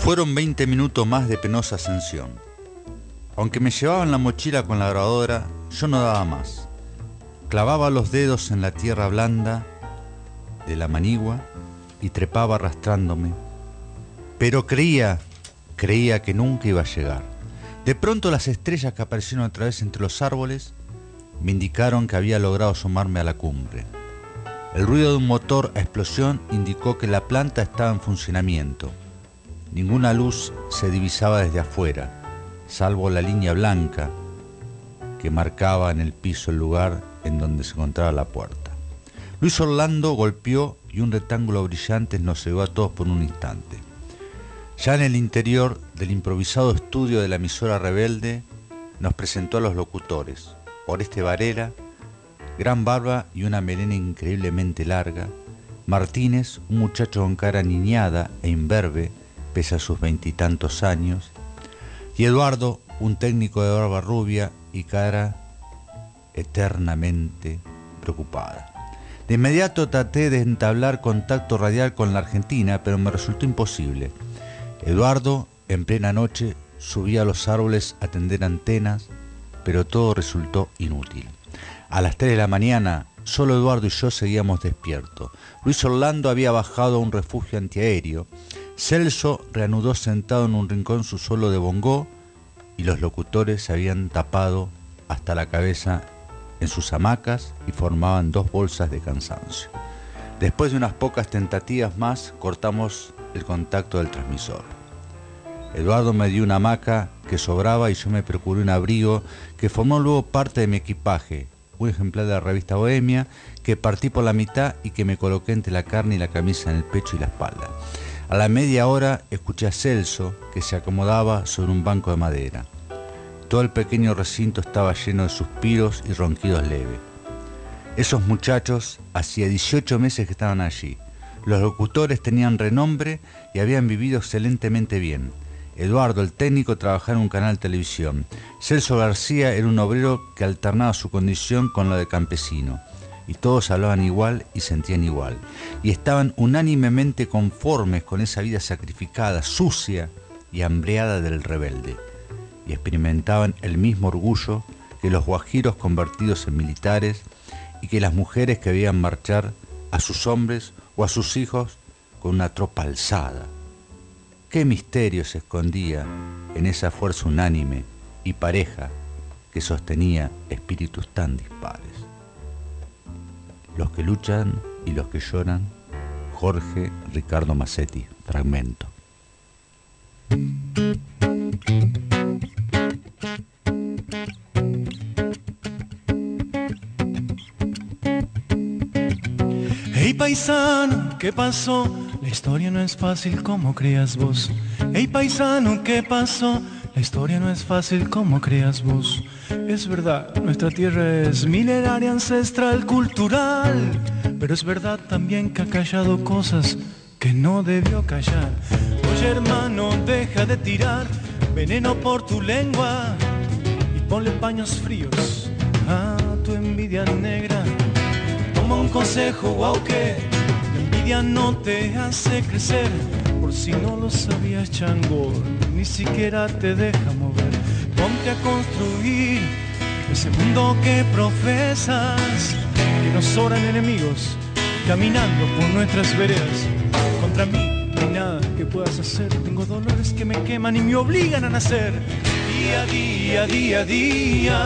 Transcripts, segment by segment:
Fueron 20 minutos más de penosa ascensión. Aunque me llevaban la mochila con la grabadora, yo no daba más. Clavaba los dedos en la tierra blanda de la manigua y trepaba arrastrándome. Pero creía que nunca iba a llegar. De pronto las estrellas que aparecieron otra vez entre los árboles me indicaron que había logrado asomarme a la cumbre. El ruido de un motor a explosión indicó que la planta estaba en funcionamiento. Ninguna luz se divisaba desde afuera, salvo la línea blanca que marcaba en el piso el lugar en donde se encontraba la puerta. Luis Orlando golpeó y un rectángulo brillante nos cegó a todos por un instante. Ya en el interior del improvisado estudio de la emisora rebelde, nos presentó a los locutores, Oreste Varela, gran barba y una melena increíblemente larga, Martínez, un muchacho con cara niñada e imberbe, pese a sus 20 y tantos años, y Eduardo, un técnico de barba rubia y cara eternamente preocupada. De inmediato traté de entablar contacto radial con la Argentina, pero me resultó imposible. Eduardo, en plena noche, subía a los árboles a tender antenas, pero todo resultó inútil. A las 3 de la mañana, solo Eduardo y yo seguíamos despiertos. Luis Orlando había bajado a un refugio antiaéreo. Celso reanudó sentado en un rincón su solo de bongó y los locutores se habían tapado hasta la cabeza en sus hamacas y formaban 2 bolsas de cansancio. Después de unas pocas tentativas más, cortamos el contacto del transmisor. Eduardo me dio una hamaca que sobraba y yo me procuré un abrigo que formó luego parte de mi equipaje, un ejemplar de la revista Bohemia que partí por la mitad y que me coloqué entre la carne y la camisa en el pecho y la espalda. A la media hora escuché a Celso que se acomodaba sobre un banco de madera. Todo el pequeño recinto estaba lleno de suspiros y ronquidos leves. Esos muchachos hacía 18 meses que estaban allí. Los locutores tenían renombre y habían vivido excelentemente bien. Eduardo, el técnico, trabajaba en un canal de televisión. Celso García era un obrero que alternaba su condición con la de campesino. Y todos hablaban igual y sentían igual. Y estaban unánimemente conformes con esa vida sacrificada, sucia y hambreada del rebelde. Y experimentaban el mismo orgullo que los guajiros convertidos en militares y que las mujeres que veían marchar a sus hombres o a sus hijos con una tropa alzada. ¿Qué misterio se escondía en esa fuerza unánime y pareja que sostenía espíritus tan dispares? Los que luchan y los que lloran, Jorge Ricardo Massetti, fragmento. Hey paisano, ¿qué pasó? La historia no es fácil como creas vos. Hey paisano, ¿qué pasó? La historia no es fácil como creas vos. Es verdad, nuestra tierra es milenaria, ancestral, cultural. Pero es verdad también que ha callado cosas que no debió callar. Oye hermano, deja de tirar veneno por tu lengua y ponle paños fríos a tu envidia negra. Toma un consejo, wow, que la envidia no te hace crecer. Por si no lo sabías, chango, ni siquiera te deja mover. Ponte a construir ese mundo que profesas, que nos sobran enemigos caminando por nuestras veredas. Contra mí no hay nada que puedas hacer. Tengo dolores que me queman y me obligan a nacer. Día a día, día a día.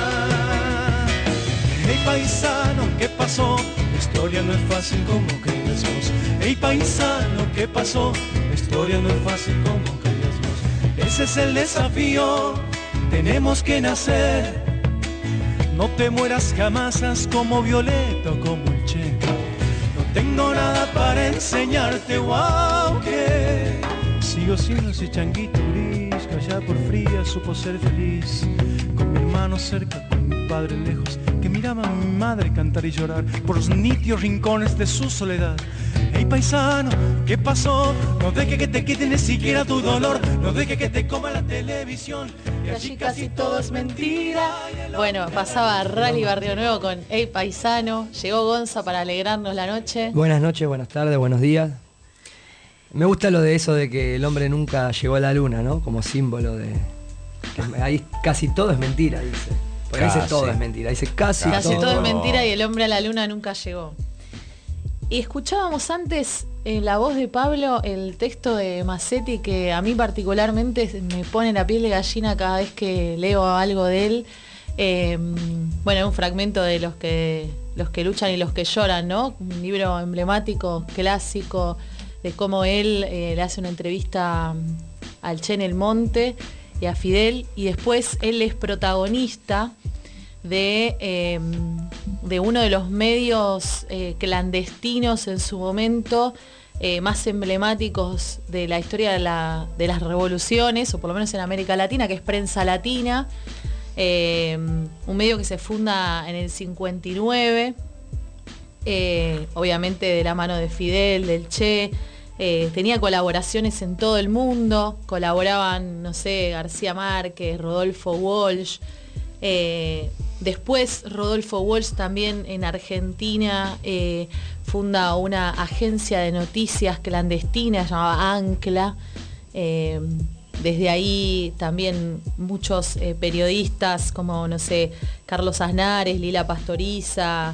Hey paisano, ¿qué pasó? La historia no es fácil como creías vos. Hey paisano, ¿qué pasó? La historia no es fácil como creías vos. Ese es el desafío, tenemos que nacer. No te mueras jamás, haz como Violeta o como el Che. No tengo nada para enseñarte, wow, que sigo siendo ese changuito gris que allá por fría supo ser feliz. Con mi hermano cerca, con mi padre lejos, que miraba a mi madre cantar y llorar por los nítidos rincones de su soledad. Hey paisano, ¿qué pasó? No dejes que te quiten ni siquiera tu dolor. No dejes que te coma la televisión. Y allí casi todo es mentira. Bueno, pasaba Rally Barrio Nuevo con Hey Paisano. Llegó Gonza para alegrarnos la noche. Buenas noches, buenas tardes, buenos días. Me gusta lo de eso de que el hombre nunca llegó a la luna, ¿no? Como símbolo de... Ahí casi todo es mentira, dice. Porque dice todo es mentira, dice casi todo es mentira y el hombre a la luna nunca llegó. Y escuchábamos antes en la voz de Pablo el texto de Mazzetti, que a mí particularmente me pone la piel de gallina cada vez que leo algo de él. Bueno, un fragmento de los que luchan y los que lloran, ¿no? Un libro emblemático, clásico, de cómo él le hace una entrevista al Che en el Monte y a Fidel, y después él es protagonista de uno de los medios clandestinos en su momento más emblemáticos de la historia de las revoluciones, o por lo menos en América Latina, que es Prensa Latina, un medio que se funda en el 59, obviamente de la mano de Fidel, del Che. Tenía colaboraciones en todo el mundo, colaboraban, no sé, García Márquez, Rodolfo Walsh. Después Rodolfo Walsh también en Argentina funda una agencia de noticias clandestina llamada Ancla. Desde ahí también muchos periodistas como, no sé, Carlos Aznares, Lila Pastoriza,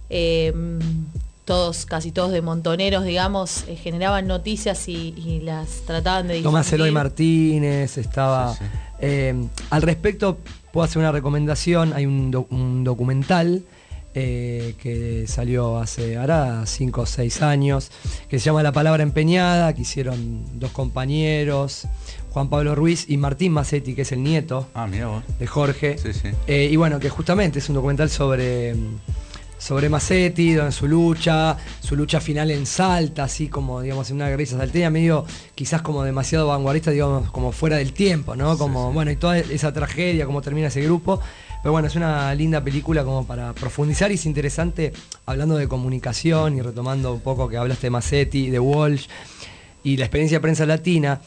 casi todos de Montoneros, digamos, generaban noticias y las trataban de difundir. Tomás Eloy Martínez estaba... Sí, sí. Al respecto, puedo hacer una recomendación. Hay un documental que salió hará 5 o 6 años, que se llama La Palabra Empeñada, que hicieron 2 compañeros, Juan Pablo Ruiz y Martín Mazzetti, que es el nieto de Jorge. Sí, sí. Y bueno, que justamente es un documental sobre Mazzetti, donde su lucha final en Salta, así como, digamos, en una guerrilla salteña, medio quizás como demasiado vanguardista, digamos, como fuera del tiempo, ¿no? Como, sí. Bueno, y toda esa tragedia, cómo termina ese grupo. Pero bueno, es una linda película como para profundizar, y es interesante, hablando de comunicación y retomando un poco que hablaste de Mazzetti, de Walsh y la experiencia de Prensa Latina,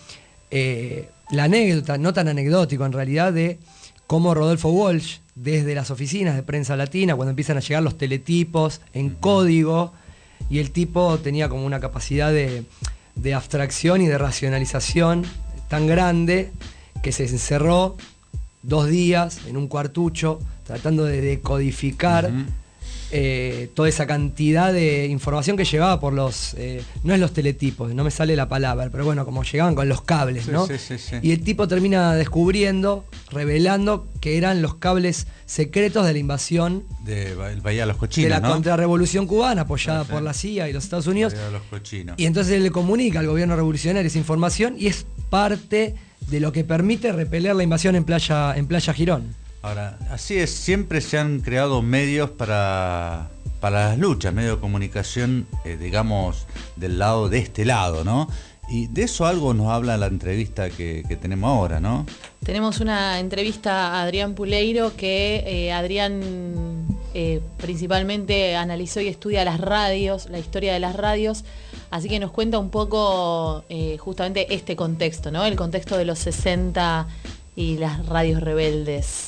la anécdota, no tan anecdótico en realidad, de cómo Rodolfo Walsh, desde las oficinas de Prensa Latina, cuando empiezan a llegar los teletipos en código, y el tipo tenía como una capacidad de abstracción y de racionalización tan grande que se encerró 2 días en un cuartucho tratando de decodificar toda esa cantidad de información que llegaba por los... no es los teletipos, no me sale la palabra, pero bueno, como llegaban con los cables, ¿no? Sí. Y el tipo termina revelando que eran los cables secretos de la invasión de Bahía de los Cochinos, de la contrarrevolución cubana, apoyada por la CIA y los Estados Unidos. Bahía de los Cochinos. Y entonces él le comunica al gobierno revolucionario esa información, y es parte de lo que permite repeler la invasión en Playa Girón. Ahora, así es, siempre se han creado medios para las luchas, medios de comunicación, digamos, de este lado, ¿no? Y de eso algo nos habla la entrevista que tenemos ahora, ¿no? Tenemos una entrevista a Adrián Puleiro, que Adrián principalmente analizó y estudia las radios, la historia de las radios, así que nos cuenta un poco justamente este contexto, ¿no? El contexto de los 60 y las radios rebeldes.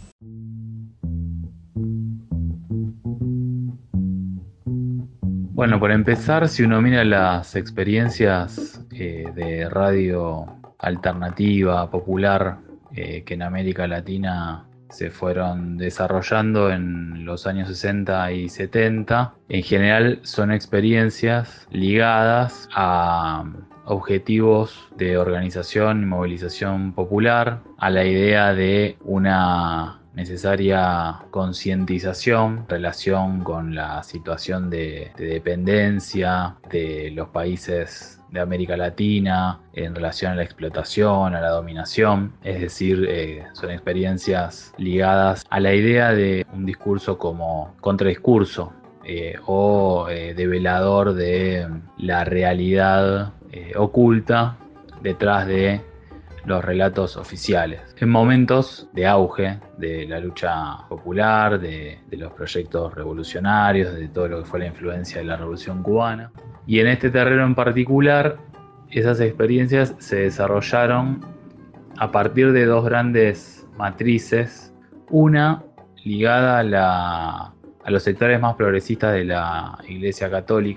Bueno, para empezar, si uno mira las experiencias de radio alternativa, popular, que en América Latina se fueron desarrollando en los años 60 y 70, en general son experiencias ligadas a objetivos de organización y movilización popular, a la idea de una necesaria concientización en relación con la situación de dependencia de los países de América Latina en relación a la explotación, a la dominación. Es decir, son experiencias ligadas a la idea de un discurso como contradiscurso o develador de la realidad oculta detrás de los relatos oficiales. En momentos de auge de la lucha popular, de los proyectos revolucionarios, de todo lo que fue la influencia de la Revolución Cubana. Y en este terreno en particular, esas experiencias se desarrollaron a partir de 2 grandes matrices. Una ligada a los sectores más progresistas de la Iglesia Católica,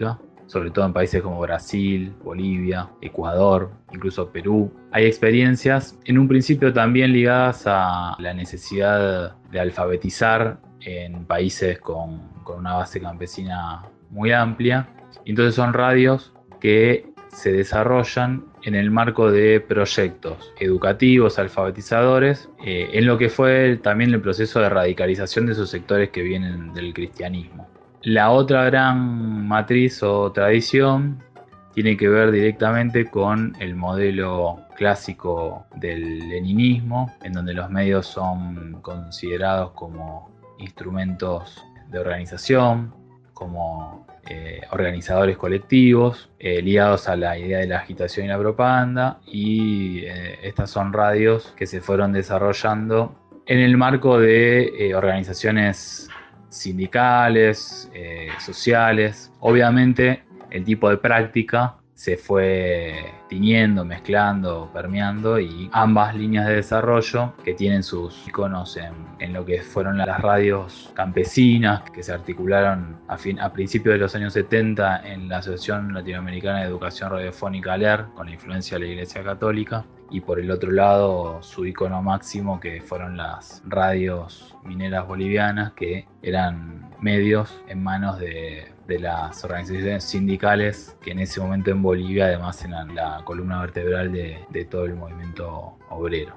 sobre todo en países como Brasil, Bolivia, Ecuador, incluso Perú. Hay experiencias en un principio también ligadas a la necesidad de alfabetizar en países con una base campesina muy amplia. Entonces son radios que se desarrollan en el marco de proyectos educativos, alfabetizadores, en lo que fue también el proceso de radicalización de esos sectores que vienen del cristianismo. La otra gran matriz o tradición tiene que ver directamente con el modelo clásico del leninismo, en donde los medios son considerados como instrumentos de organización, como organizadores colectivos, ligados a la idea de la agitación y la propaganda, y estas son radios que se fueron desarrollando en el marco de organizaciones sindicales, sociales. Obviamente el tipo de práctica se fue tiñendo, mezclando, permeando, y ambas líneas de desarrollo que tienen sus iconos en lo que fueron las radios campesinas que se articularon a principios de los años 70 en la Asociación Latinoamericana de Educación Radiofónica ALER, con la influencia de la Iglesia Católica, y por el otro lado su icono máximo, que fueron las radios mineras bolivianas, que eran medios en manos de las organizaciones sindicales, que en ese momento en Bolivia además eran la columna vertebral de todo el movimiento obrero.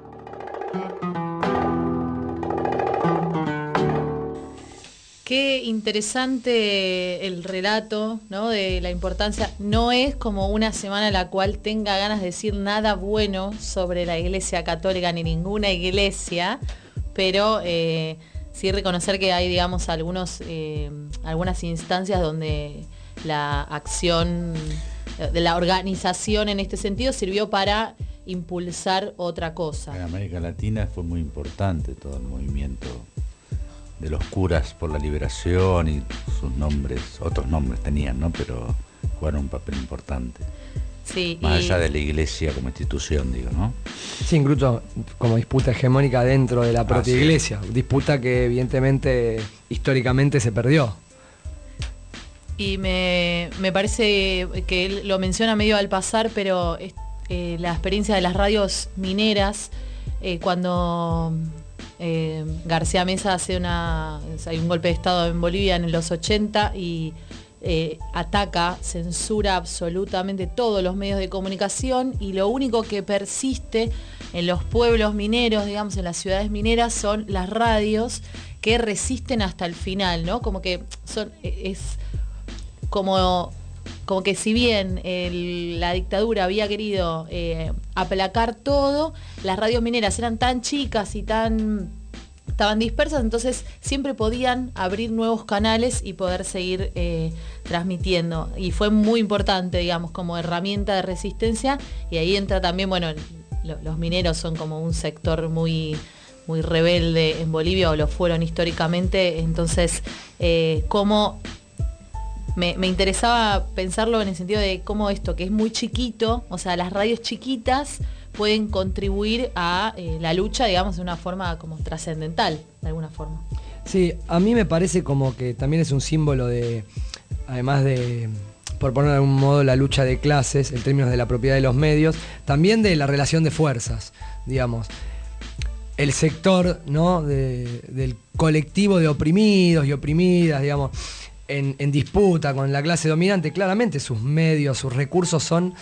Qué interesante el relato, ¿no?, de la importancia. No es como una semana en la cual tenga ganas de decir nada bueno sobre la Iglesia Católica ni ninguna iglesia, pero sí reconocer que hay, digamos, algunas instancias donde la acción de la organización en este sentido sirvió para impulsar otra cosa. En América Latina fue muy importante todo el movimiento de los curas por la liberación, y sus nombres, otros nombres tenían, ¿no? Pero jugaron un papel importante. Sí, más allá de la iglesia como institución, digo, ¿no? Sí, incluso como disputa hegemónica dentro de la propia iglesia. Disputa que evidentemente históricamente se perdió. Y me parece que él lo menciona medio al pasar, pero la experiencia de las radios mineras, cuando García Meza hay un golpe de estado en Bolivia en los 80 y ataca, censura absolutamente todos los medios de comunicación, y lo único que persiste en los pueblos mineros, digamos, en las ciudades mineras, son las radios que resisten hasta el final, ¿no? Como que es como que si bien la dictadura había querido aplacar todo, las radios mineras eran tan chicas y estaban dispersas, entonces siempre podían abrir nuevos canales y poder seguir transmitiendo. Y fue muy importante, digamos, como herramienta de resistencia, y ahí entra también, bueno, los mineros son como un sector muy, muy rebelde en Bolivia, o lo fueron históricamente, entonces cómo me interesaba pensarlo en el sentido de cómo esto, que es muy chiquito, o sea, las radios chiquitas pueden contribuir a la lucha, digamos, de una forma como trascendental, de alguna forma. Sí, a mí me parece como que también es un símbolo de, además de, por poner de algún modo, la lucha de clases, en términos de la propiedad de los medios, también de la relación de fuerzas, digamos. El sector, ¿no?, del colectivo de oprimidos y oprimidas, digamos, en disputa con la clase dominante, claramente sus medios, sus recursos son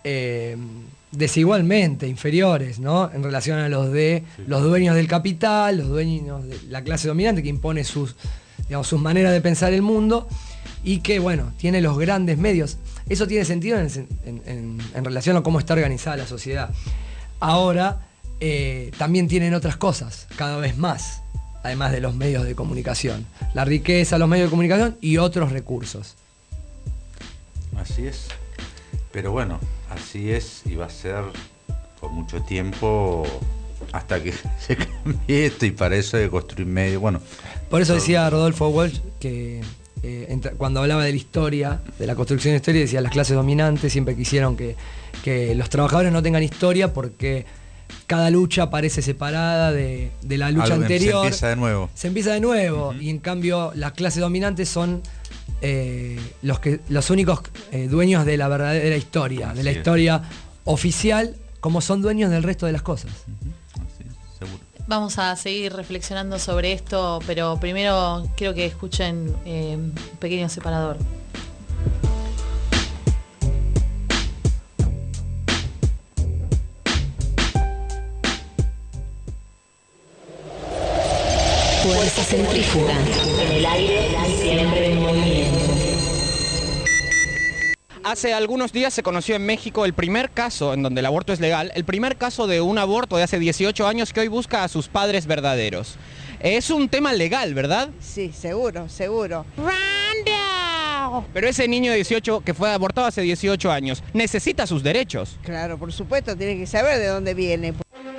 desigualmente inferiores, ¿no?, en relación a los de los dueños del capital, los dueños de la clase dominante, que impone sus maneras de pensar el mundo, y que, bueno, tiene los grandes medios. Eso tiene sentido en relación a cómo está organizada la sociedad. Ahora también tienen otras cosas, cada vez más, además de los medios de comunicación. La riqueza, los medios de comunicación y otros recursos. Así es. Pero bueno, así es, y va a ser por mucho tiempo hasta que se cambie esto, y para eso hay que construir medios. Bueno, por eso decía Rodolfo Walsh que cuando hablaba de la historia, de la construcción de historia, decía las clases dominantes siempre quisieron que los trabajadores no tengan historia, porque cada lucha parece separada de la lucha anterior. Se empieza de nuevo. Se empieza de nuevo, y en cambio las clases dominantes son los únicos dueños de la verdadera historia, de la historia oficial, como son dueños del resto de las cosas. Sí, seguro. Vamos a seguir reflexionando sobre esto, pero primero quiero que escuchen un pequeño separador. Fuerza centrífuga en el aire, siempre en movimiento. Hace algunos días se conoció en México el primer caso en donde el aborto es legal, el primer caso de un aborto de hace 18 años que hoy busca a sus padres verdaderos. Es un tema legal, ¿verdad? Sí, seguro, seguro. Pero ese niño de 18 que fue abortado hace 18 años necesita sus derechos. Claro, por supuesto, tiene que saber de dónde viene.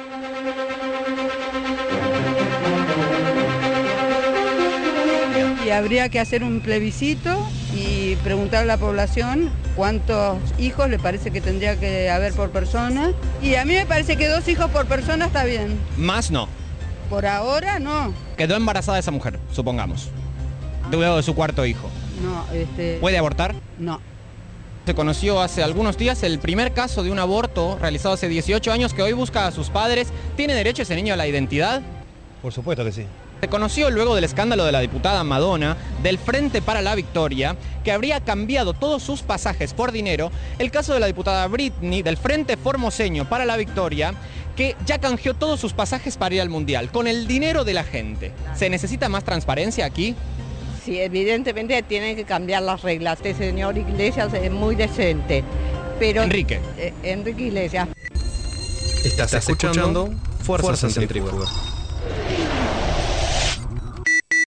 Y habría que hacer un plebiscito y preguntar a la población cuántos hijos le parece que tendría que haber por persona. Y a mí me parece que 2 hijos por persona está bien. Más no. Por ahora no. Quedó embarazada esa mujer, supongamos. Luego de su cuarto hijo. No, ¿Puede abortar? No. Se conoció hace algunos días el primer caso de un aborto realizado hace 18 años que hoy busca a sus padres. ¿Tiene derecho ese niño a la identidad? Por supuesto que sí. Se conoció luego del escándalo de la diputada Madonna del Frente para la Victoria, que habría cambiado todos sus pasajes por dinero, el caso de la diputada Britney del Frente Formoseño para la Victoria, que ya canjeó todos sus pasajes para ir al Mundial, con el dinero de la gente. ¿Se necesita más transparencia aquí? Sí, evidentemente tienen que cambiar las reglas. Este señor Iglesias es muy decente, pero... Enrique Iglesias. Estás escuchando Fuerza Centrífuga.